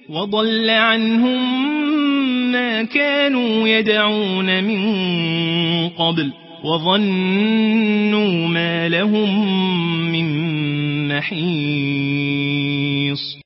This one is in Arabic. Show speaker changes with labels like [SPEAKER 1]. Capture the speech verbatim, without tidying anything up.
[SPEAKER 1] وضل عنهم ما كانوا يدعون من قبل وظنوا ما لهم من محيص